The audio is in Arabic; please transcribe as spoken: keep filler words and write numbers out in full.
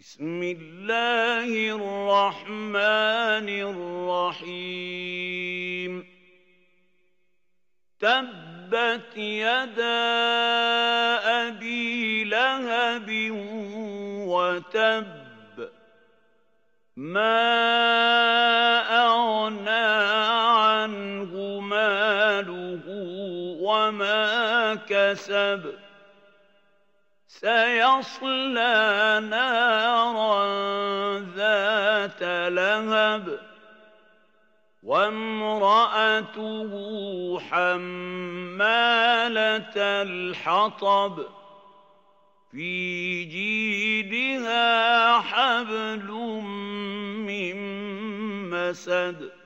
بسم الله الرحمن الرحيم تبت يدا أبي لهب وتب ما أغنى عنه ماله وما كسب سيصلى نارا ذات لهب وامرأته حمالة الحطب في جيدها حبل من مسد